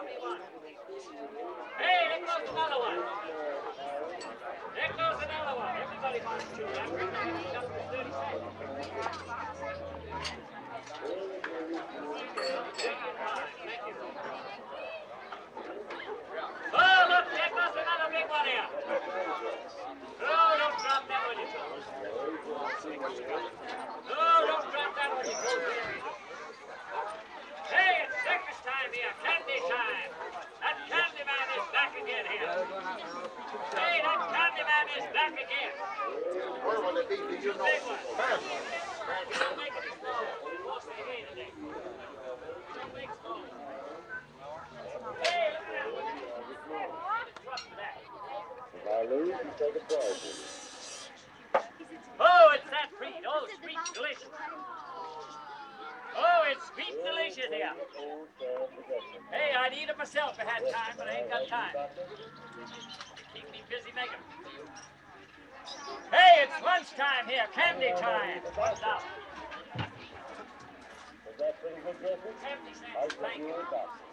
Hey, there goes another one. There goes another one. Everybody wants to. Everybody's up to 30 seconds. Oh, look, there goes another big one here. Oh, don't drop that when you go. Oh, don't drop that when you go. Hey, it's circus time here. Candy time. That candy man is back again here. Hey, that candy man is back again. Where will it be? Do you know? Big one. Don't make it small. We lost the hay today. Don't make small. Hey, look at that. Trust that. If I lose, you take a prize. Oh, it's that treat. Oh, sweet delicious. Oh, it's sweet delicious here. Hey, I'd eat it myself if I had time, but I ain't got time. Keep me busy making them. Hey, it's lunchtime here. Candy time. What's up? Was that pretty good, Jeffrey? 70 cents. Thank you.